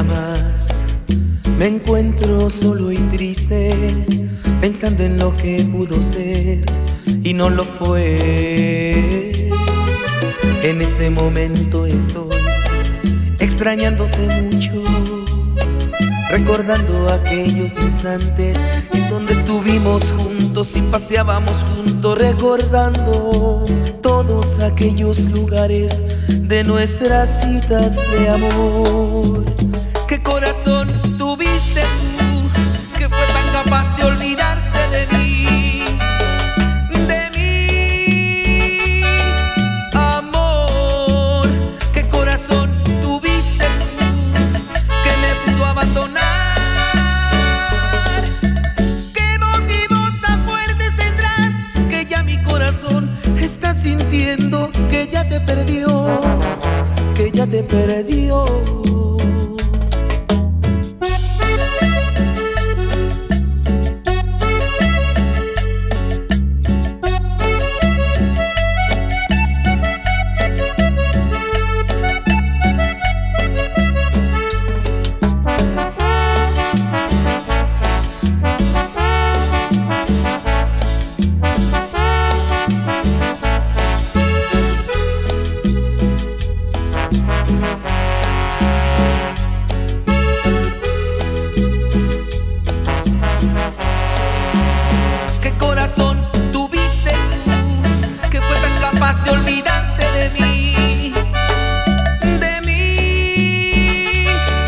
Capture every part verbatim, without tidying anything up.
día más me encuentro solo y triste, pensando en lo que pudo ser y no lo fue. En este momento estoy extrañándote mucho, recordando aquellos instantes en donde estuvimos juntos y paseábamos juntos, recordando todos aquellos lugares de nuestras citas de amor. ¿Qué corazón tuviste tú que fue tan capaz de olvidarse de mí? De mí, amor. ¿Qué corazón tuviste tú que me pudo abandonar? ¿Qué motivos tan fuertes tendrás que ya mi corazón está sintiendo que ya te perdió, que ya te perdió? ¿Qué corazón tuviste tú que fue tan capaz de olvidarse de mí? De mí,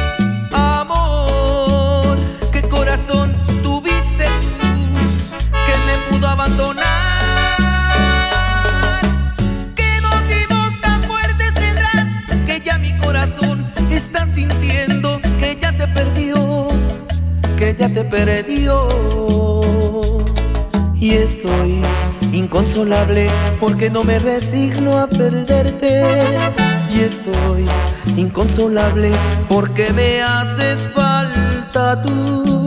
amor. ¿Qué corazón tuviste tú que me pudo abandonar? ¿Qué motivos tan fuertes tendrás que ya mi corazón está sintiendo que ya te perdió, que ya te perdió? Y estoy inconsolable porque no me resigno a perderte. Y estoy inconsolable porque me haces falta tú.